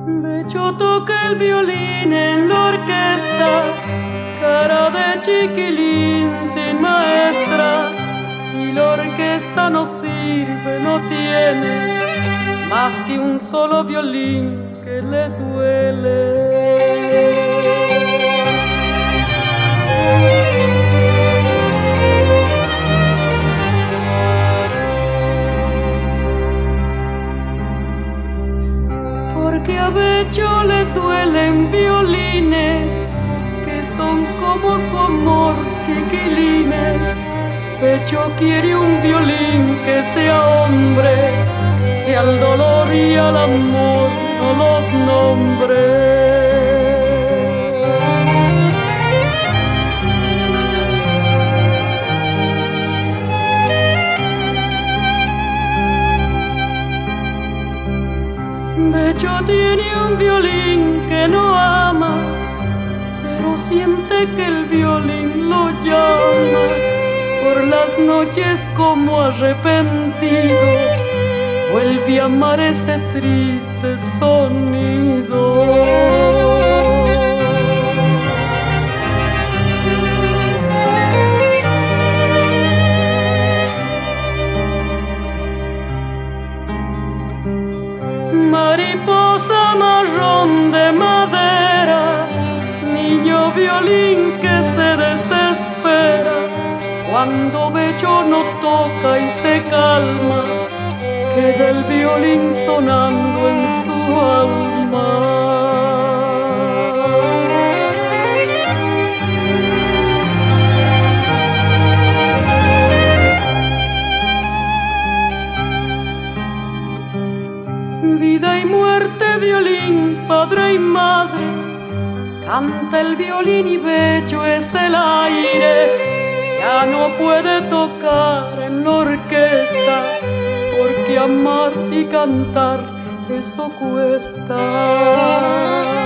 Yo toqué el violín en la orquesta, cara de chiquilín sin maestra, y la orquesta no sirve, no tiene más que un solo violín que le duele. Porque a Bello le duelen violines que son como su amor, chiquilines. Bello quiere un violín que sea hombre, que al dolor y al amor no los nombre. Bello tiene un violín que no ama, pero siente que el violín lo llama. Por las noches como arrepentido vuelve a amar ese triste sonido. Mariposa marrón de madera, niño violín que se desespera cuando Bello no toca y se calma, queda el violín sonando en su alma. Vida y muerte, violín, padre y madre, canta el violín y Bello es el aire. Ya no puede tocar en la orquesta, porque amar y cantar eso cuesta.